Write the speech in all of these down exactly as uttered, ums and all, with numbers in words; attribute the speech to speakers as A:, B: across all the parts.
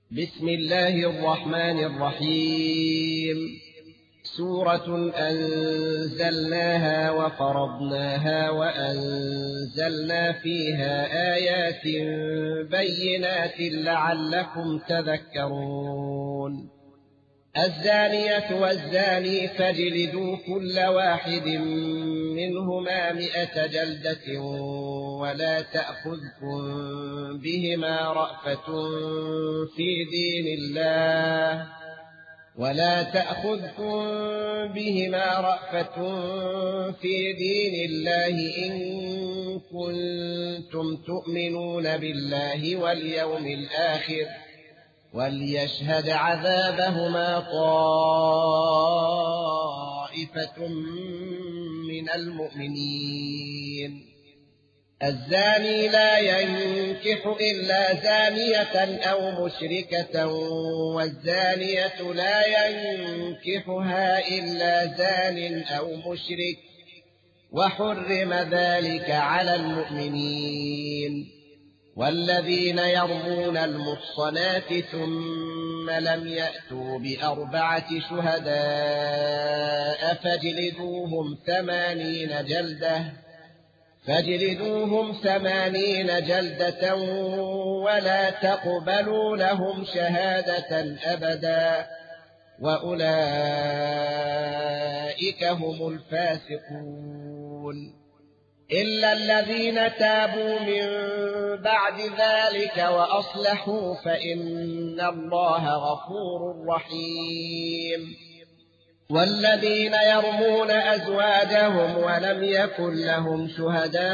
A: بسم الله الرحمن الرحيم. سورة أنزلناها وفرضناها وأنزلنا فيها آيات بينات لعلكم تذكرون. الزانية والزاني فاجلدوا كل واحد منهما مئة جلدة ولا تأخذكم بهما رأفة في دين الله ولا تأخذكم بهما رأفة في دين الله إن كنتم تؤمنون بالله واليوم الآخر وليشهد عذابهما طائفة من المؤمنين. الزاني لا ينكح إلا زانية أو مشركة والزانية لا ينكحها إلا زان أو مشرك وحرم ذلك على المؤمنين. والذين يرمون المحصنات ثم لم يأتوا بأربعة شهداء فاجلدوهم ثمانين جلدة فاجلدوهم ثمانين جلدة ولا تقبلوا لهم شهادة أبدا وأولئك هم الفاسقون. إلا الذين تابوا من بعد ذلك وأصلحوا فإن الله غفور رحيم. والذين يرمون أزواجهم ولم يكن لهم شهداء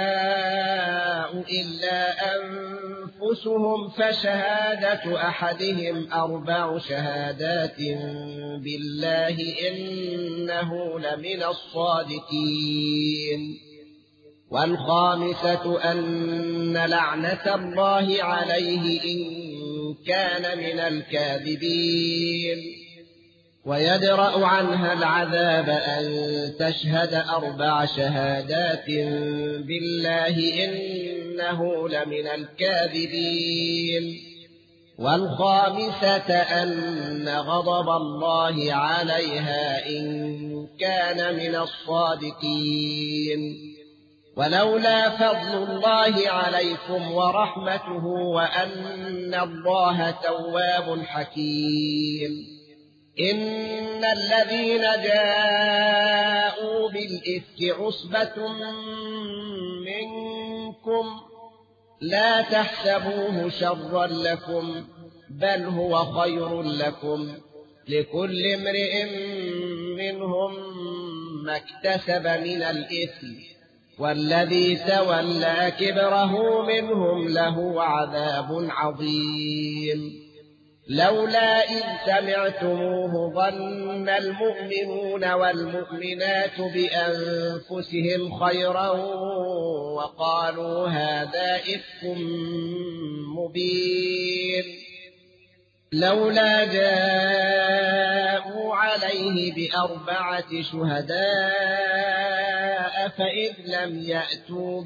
A: إلا أنفسهم فشهادة أحدهم أربع شهادات بالله إنه لمن الصادقين. والخامسة أن لعنة الله عليه إن كان من الكاذبين. ويدرأ عنها العذاب أن تشهد أربع شهادات بالله إنه لمن الكاذبين. والخامسة أن غضب الله عليها إن كان من الصادقين. ولولا فضل الله عليكم ورحمته وأن الله تواب حكيم. إن الذين جاءوا بالإفك عصبة منكم لا تحسبوه شرا لكم بل هو خير لكم لكل امرئ منهم ما اكتسب من الإثم والذي تولى كبره منهم له عذاب عظيم. لولا إذ سمعتموه ظن المؤمنون والمؤمنات بأنفسهم خيرا وقالوا هذا إفك مبين. لولا جاءوا عليه بأربعة شهداء فإذ لم يأتوا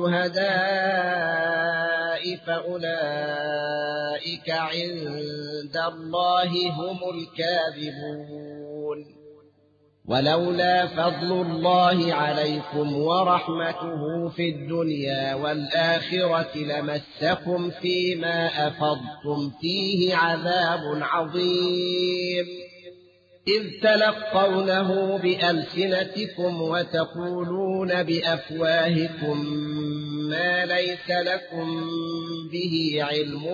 A: بالشهداء فأولئك عند الله هم الكاذبون. ولولا فضل الله عليكم ورحمته في الدنيا والآخرة لمسكم فيما أفضتم فيه عذاب عظيم. إذ تلقونه بألسنتكم وتقولون بأفواهكم ما ليس لكم به علم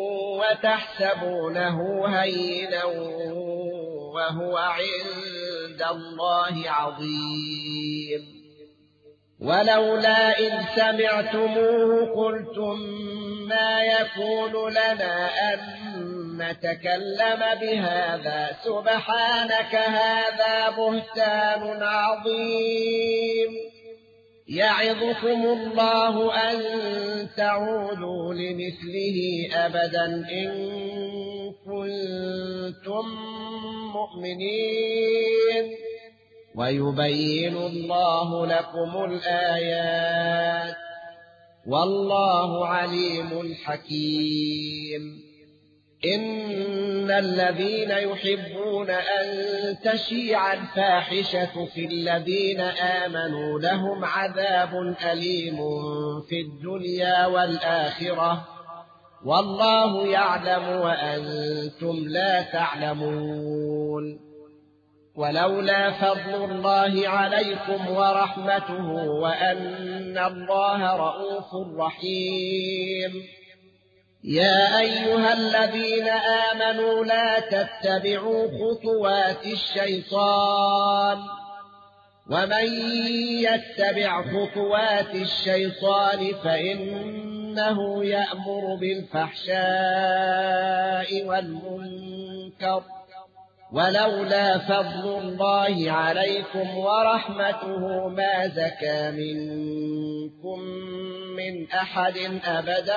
A: وتحسبونه هينا وهو عند الله عظيم. ولولا إذ سمعتموه قلتم ما يكون لنا أن نتكلم بهذا سبحانك هذا بهتان عظيم. يعظكم الله أن تعودوا لمثله أبدا إن كنتم مؤمنين. ويبين الله لكم الآيات والله عليم حكيم. إن الذين يحبون أن تشيع الفاحشة في الذين آمنوا لهم عذاب أليم في الدنيا والآخرة والله يعلم وأنتم لا تعلمون. ولولا فضل الله عليكم ورحمته وأن الله رءوف رحيم يا أيها الذين آمنوا لا تتبعوا خطوات الشيطان ومن يتبع خطوات الشيطان فإنه يأمر بالفحشاء والمنكر ولولا فضل الله عليكم ورحمته ما زكى منكم من أحد أبدا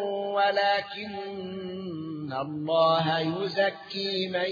A: ولكن الله يزكي من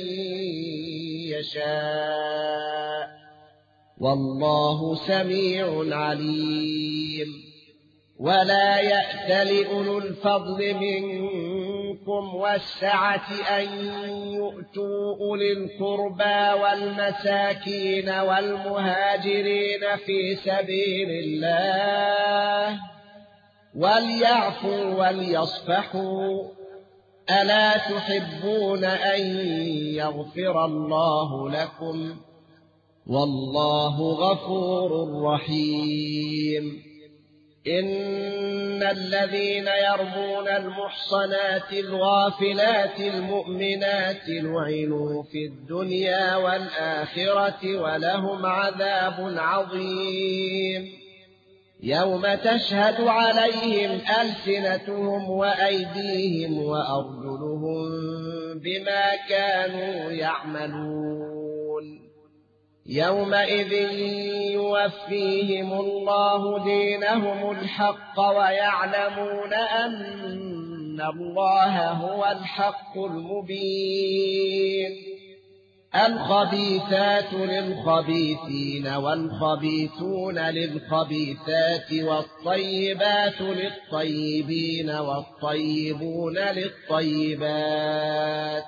A: يشاء والله سميع عليم. ولا يأتل أولو الفضل منكم والسعة أن يؤتوا أولي القربى والمساكين والمهاجرين في سبيل الله وليعفوا وليصفحوا ألا تحبون أن يغفر الله لكم والله غفور رحيم. إن الذين يرمون المحصنات الغافلات المؤمنات لعنوا في الدنيا والآخرة ولهم عذاب عظيم يوم تشهد عليهم ألسنتهم وأيديهم وأرجلهم بما كانوا يعملون يومئذ يوفيهم الله دينهم الحق ويعلمون أن الله هو الحق المبين. الخبيثات للخبيثين والخبيثون للخبيثات والطيبات للطيبين والطيبون للطيبات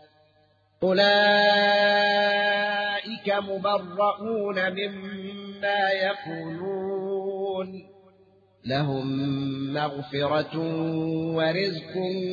A: أولئك مبرؤون مما يقولون لهم مغفرة ورزق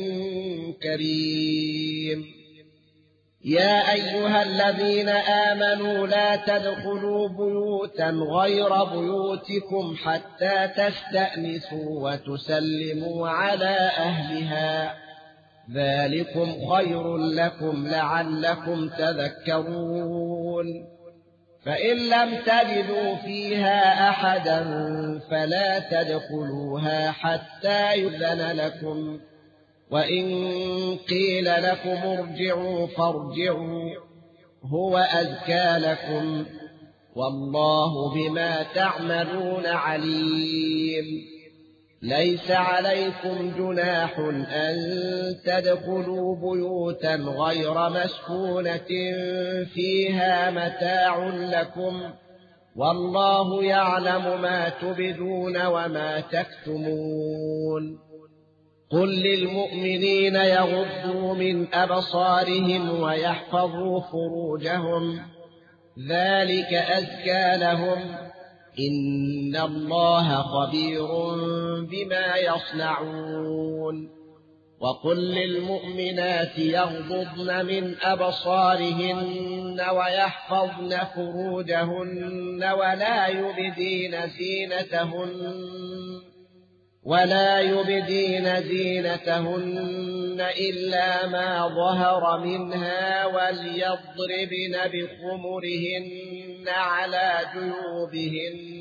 A: كريم. يا أيها الذين آمنوا لا تدخلوا بيوتا غير بيوتكم حتى تستأنسوا وتسلموا على أهلها ذلكم خير لكم لعلكم تذكرون. فإن لم تجدوا فيها أحدا فلا تدخلوها حتى يؤذن لكم وإن قيل لكم ارجعوا فارجعوا هو أزكى لكم والله بما تعملون عليم. ليس عليكم جناح أن تدخلوا بيوتا غير مسكونة فيها متاع لكم والله يعلم ما تبدون وما تكتمون. قل للمؤمنين يغضوا من أبصارهم ويحفظوا فروجهم ذلك أزكى لهم إن الله خبير بما يصنعون. وقل للمؤمنات يغضضن من أبصارهن ويحفظن فروجهن ولا يبدين زينتهن ولا يبدين زينتهن إلا ما ظهر منها وليضربن بخمرهن على جيوبهن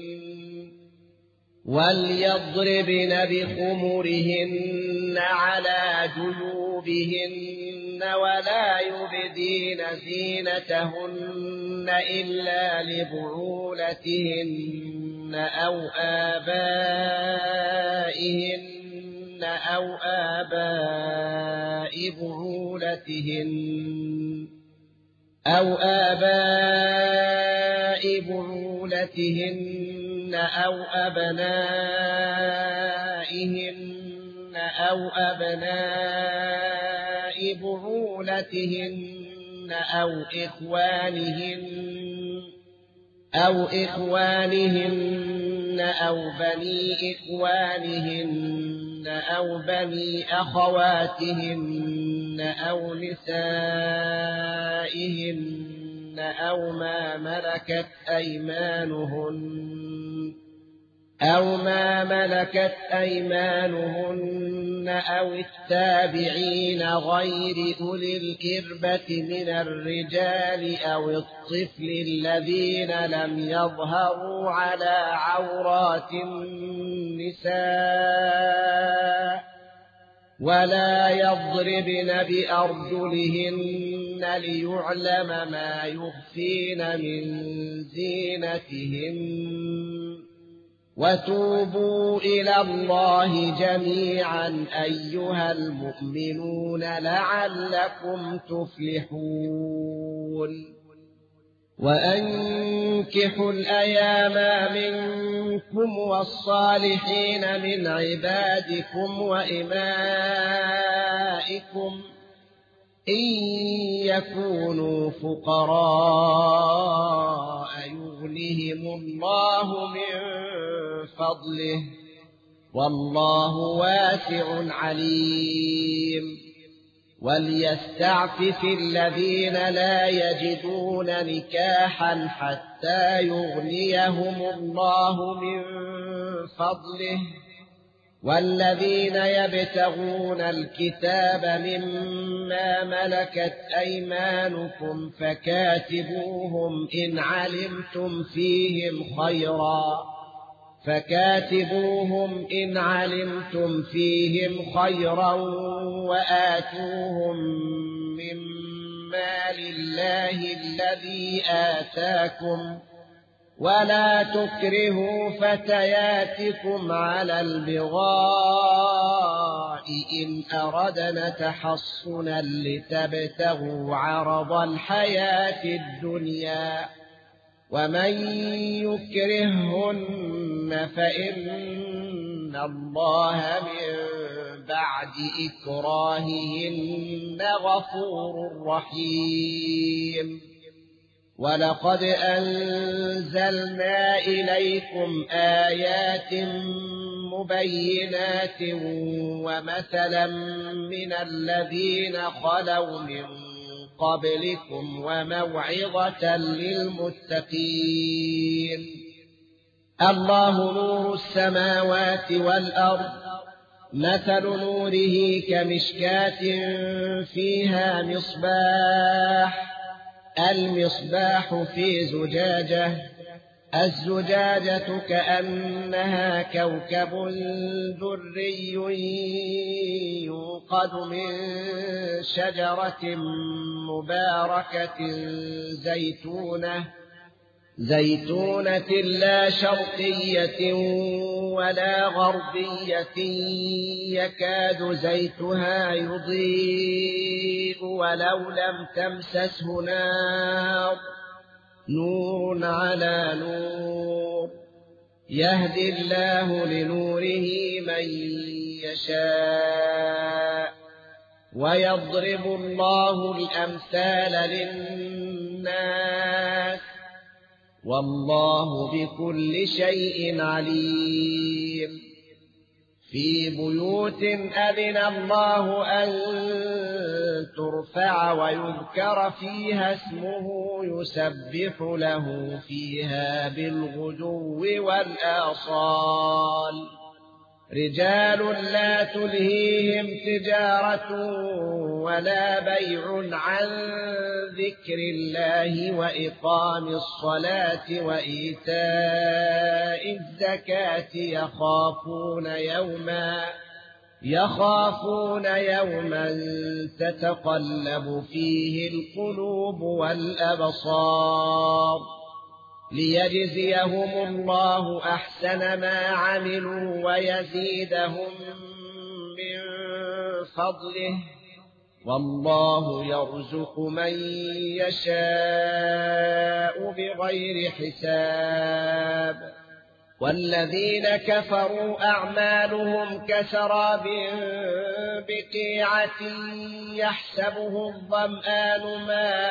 A: وليضربن بخمرهن على جيوبهن ولا يبدين زينتهن إلا لبعولتهن أو آبائهن أو آباء بعولتهن أو آباء بعولتهن أو أبنائهن أو أبناء بعولتهن بعولتهن أو إخوانهن أو إخوانهن أو بني إخوانهن أو بني أخواتهن أو نسائهن أو ما ملكت أيمانهن أو ما ملكت أيمانهن أو التابعين غير أولي الإربة من الرجال أو الطفل الذين لم يظهروا على عورات النساء ولا يضربن بأرجلهن ليعلم ما يخفين من زينتهن وتوبوا إلى الله جميعا أيها المؤمنون لعلكم تفلحون وأنكحوا الأيام منكم والصالحين من عبادكم وإمائكم إن يكونوا فقراء يغنهم الله من فضله والله واسع عليم وليستعفف الذين لا يجدون نكاحا حتى يغنيهم الله من فضله والذين يبتغون الكتاب مما ملكت أيمانكم فكاتبوهم إن علمتم فيهم خيرا فكاتبوهم إن علمتم فيهم خيرا وآتوهم من مال الله الذي آتاكم ولا تكرهوا فتياتكم على البغاء إن أردنا تحصنا لتبتغوا عرض الحياة الدنيا ومن يكرههن فإن الله من بعد إكراههن غفور رحيم ولقد أنزلنا إليكم آيات مبينات ومثلا من الذين خلوا من قبلكم وموعظة للمتقين الله نور السماوات والأرض مثل نوره كمشكاة فيها مصباح المصباح في زجاجة الزجاجة كأنها كوكب دري يوقد من شجرة مباركة زيتونة زيتونة لا شرقية ولا غربية يكاد زيتها يضيء ولو لم تمسسه نار نور على نور يهدي الله لنوره من يشاء ويضرب الله الأمثال للناس والله بكل شيء عليم في بيوت أذن الله أن ترفع ويذكر فيها اسمه يسبح له فيها بالغدو والآصال رجال لا تلهيهم تجارة ولا بيع عن ذكر الله وإقام الصلاة وإيتاء الزكاة يخافون يوما يخافون يوما تتقلب فيه القلوب والأبصار ليجزيهم الله أحسن ما عملوا ويزيدهم من فضله والله يرزق من يشاء بغير حساب والذين كفروا أعمالهم كسراب بقيعة يحسبه الظمآن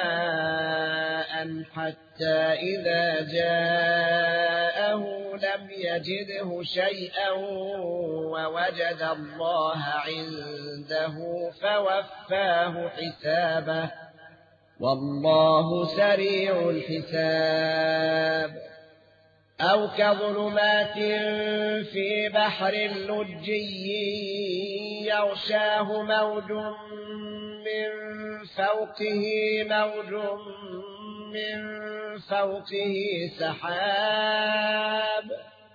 A: ماء حتى إذا جاءه لم يجده شيئا ووجد الله عنده فوفاه حسابه والله سريع الحساب. أو كظلمات في بحر لجي يغشاه موج من فوقه موج من فوقه سحاب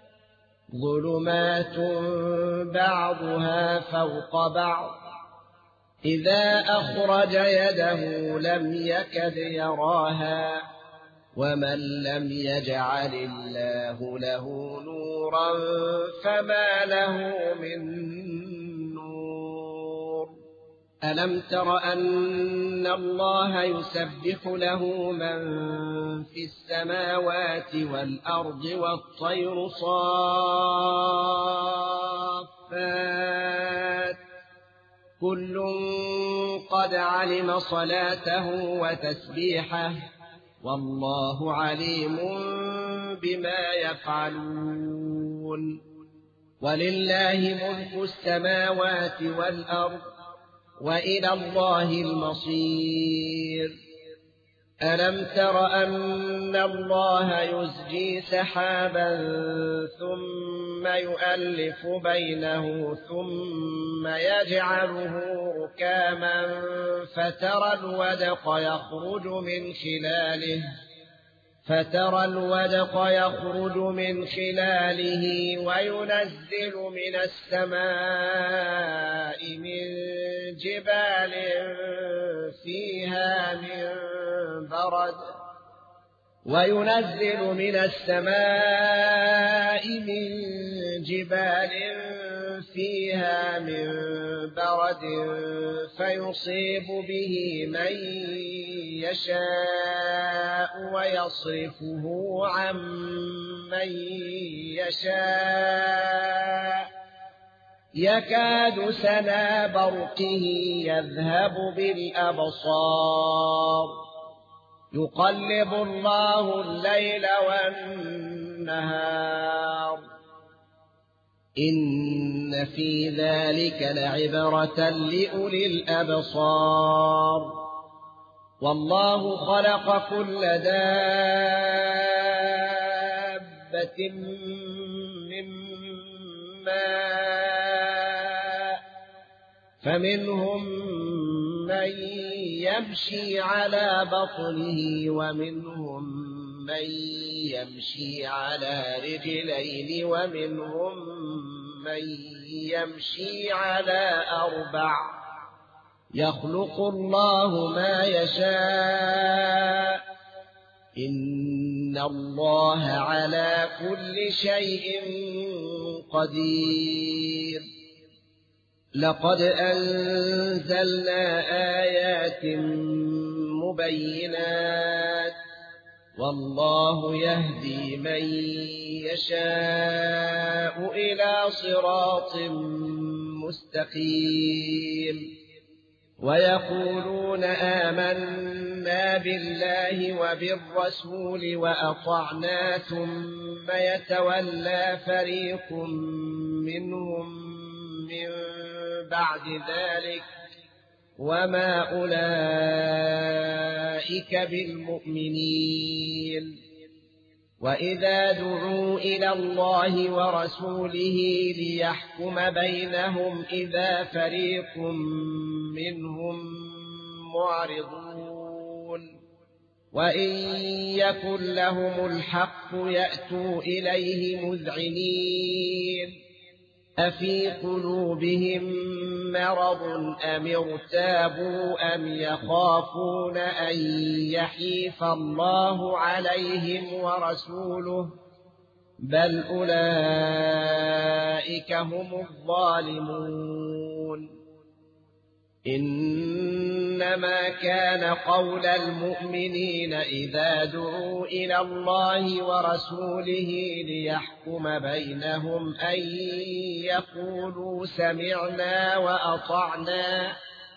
A: ظلمات بعضها فوق بعض إذا أخرج يده لم يكد يراها ومن لم يجعل الله له نورا فما له من نور. ألم تر أن الله يسبح له من في السماوات والأرض والطير صافات كل قد علم صلاته وتسبيحه والله عليم بما يفعلون. ولله ملك السماوات والأرض وإلى الله المصير. ألم تر أن الله يزجي سحابا ثم يؤلف بينه ثم يجعله ركاما فترى الودق يخرج من خلاله فترى الودق يخرج من خلاله وينزل من السماء من جبال فيها من برد وينزل من السماء من جبال فيها من برد فيصيب به من يشاء ويصرفه عن من يشاء يكاد سنا برقه يذهب بالأبصار يقلب الله الليل والنهار إن في ذلك لعبرة لأولي الأبصار. والله خلق كل دابة من ماء فمنهم من يمشي على بطنه ومنهم من يمشي على رجلين ومنهم من يمشي على أربع يخلق الله ما يشاء إن الله على كل شيء قدير. لقد أنزلنا آيات مبينات والله يهدي من يشاء إلى صراط مستقيم. ويقولون آمنا بالله وبالرسول وأطعنا ثم يتولى فريق منهم من بعد ذلك وما أولئك بالمؤمنين. وإذا دعوا إلى الله ورسوله ليحكم بينهم إذا فريق منهم معرضون وإن يكن لهم الحق يأتوا إليه مذعنين أفي قلوبهم مرض أم ارتابوا أم يخافون أن يحيف الله عليهم ورسوله بل أولئك هم الظالمون. إنما كان قول المؤمنين إذا دعوا إلى الله ورسوله ليحكم بينهم أن يقولوا سمعنا وأطعنا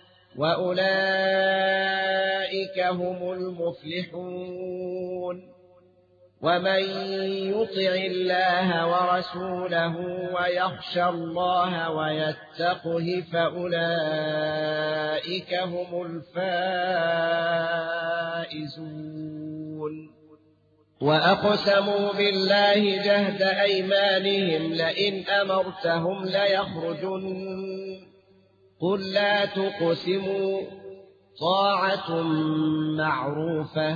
A: وأولئك هم المفلحون ومن يطع الله ورسوله ويخشى الله ويتقه فأولئك هم الفائزون وأقسموا بالله جهد أيمانهم لئن أمرتهم ليخرجن قل لا تقسموا طاعة معروفة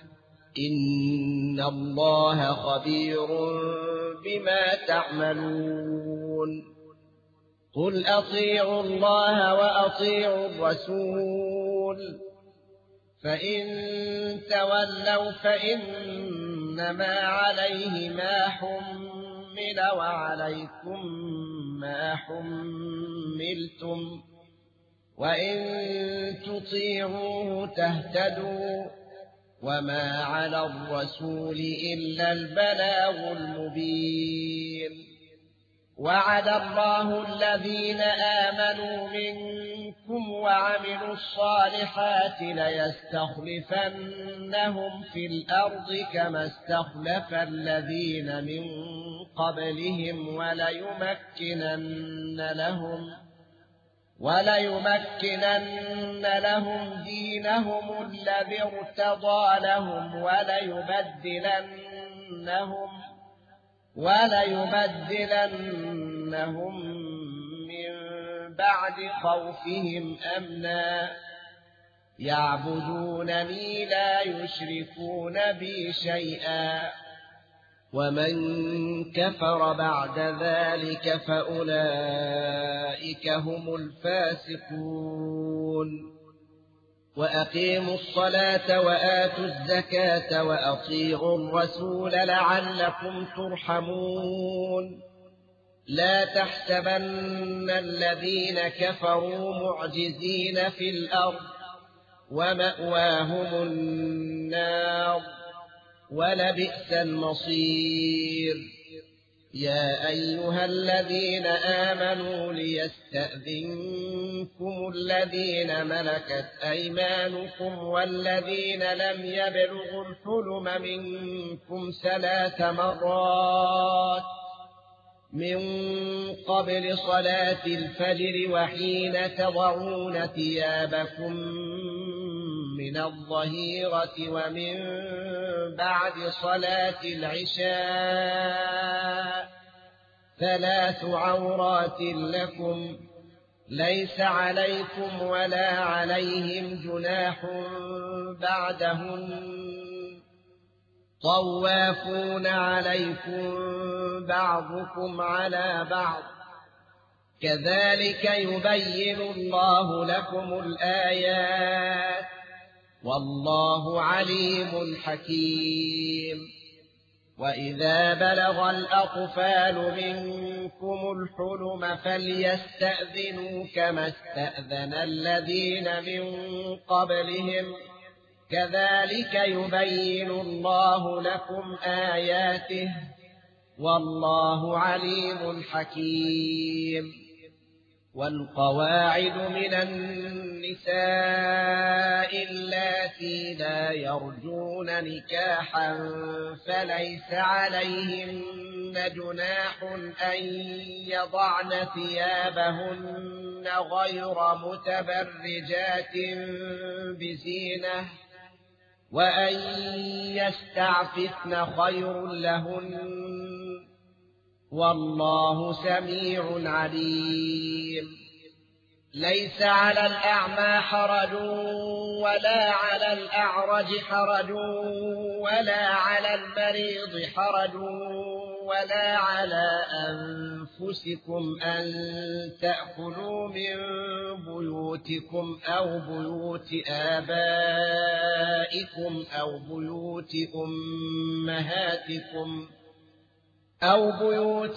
A: إن الله خبير بما تعملون قل أطيعوا الله وأطيعوا الرسول فإن تولوا فإنما عليه ما حمل وعليكم ما حملتم وإن تطيعوه تهتدوا وما على الرسول إلا البلاغ المبين وعد الله الذين آمنوا منكم وعملوا الصالحات ليستخلفنهم في الأرض كما استخلف الذين من قبلهم وليمكنن لهم وليمكنن لهم دينهم الذي ارتضى لهم وليبدلنهم وليبدلنهم من بعد خوفهم أمنا يعبدونني لا يشركون بي شيئا ومن كفر بعد ذلك فأولئك هم الفاسقون وأقيموا الصلاة وآتوا الزكاة وأطيعوا الرسول لعلكم ترحمون لا تحسبن الذين كفروا معجزين في الأرض ومأواهم النار ولبئس المصير يا أيها الذين آمنوا ليستأذنكم الذين ملكت أيمانكم والذين لم يبلغوا الحلم منكم ثلاث مرات من قبل صلاة الفجر وحين تضعون ثيابكم من الظهيرة ومن بعد صلاة العشاء ثلاث عورات لكم ليس عليكم ولا عليهم جناح بعدهن طوافون عليكم بعضكم على بعض كذلك يبين الله لكم الآيات والله عليم حكيم وإذا بلغ الأطفال منكم الحلم فليستأذنوا كما استأذن الذين من قبلهم كذلك يبين الله لكم آياته والله عليم حكيم والقواعد من النساء اللاتي لا يرجون نكاحا فليس عليهن جناح أن يضعن ثيابهن غير متبرجات بزينة وأن يستعففن خير لهن والله سميع عليم ليس على الأعمى حرج ولا على الأعرج حرج ولا على المريض حرج ولا على أنفسكم أن تأكلوا من بيوتكم أو بيوت آبائكم أو بيوت أمهاتكم أو بيوت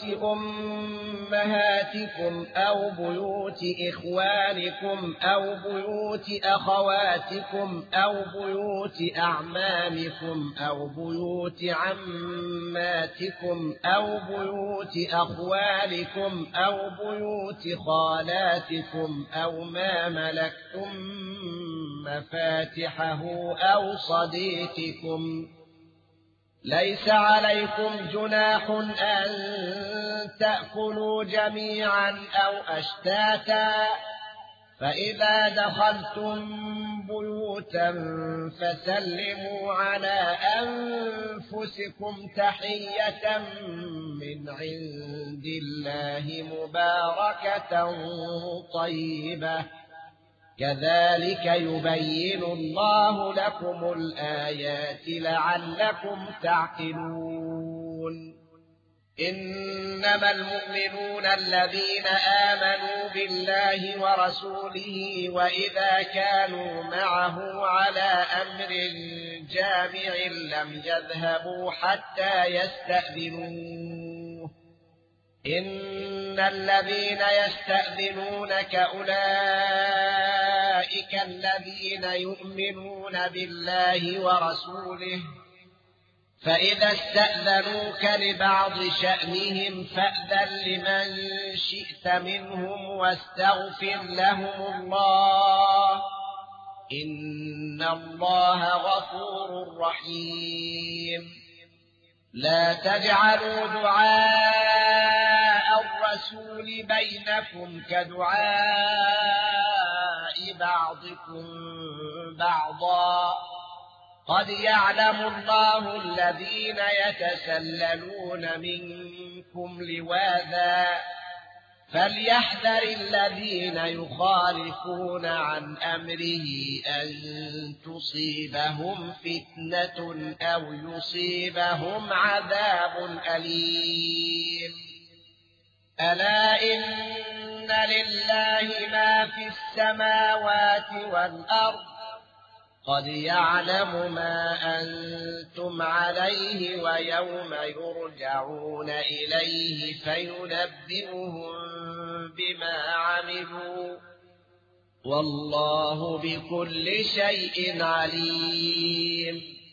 A: أمهاتكم أو بيوت إخوانكم أو بيوت أخواتكم أو بيوت أعمامكم أو بيوت عماتكم أو بيوت أخوالكم أو بيوت خالاتكم أو ما ملكتم مفاتحه أو صديقكم. ليس عليكم جناح أن تأكلوا جميعا أو أشتاتا، فإذا دخلتم بيوتا فسلموا على أنفسكم تحية من عند الله مباركة طيبة، كذلك يبين الله لكم الآيات لعلكم تعقلون. إنما المؤمنون الذين آمنوا بالله ورسوله وإذا كانوا معه على أمر جامع لم يذهبوا حتى يستأذنوه. إن الذين يستأذنونك أولئك الذين يؤمنون بالله ورسوله، فإذا استأذنوك لبعض شأنهم فأذن لمن شئت منهم واستغفر لهم الله، إن الله غفور رحيم. لا تجعلوا دعاء الرسول بينكم كدعاء بعضكم بعضا، قد يعلم الله الذين يتسللون منكم لواذا، فليحذر الذين يخالفون عن أمره أن تصيبهم فتنة أو يصيبهم عذاب أليم. ألا إن لله ما في السماوات والأرض، قد يعلم ما أنتم عليه ويوم يرجعون إليه فينبئهم بما عملوا، والله بكل شيء عليم.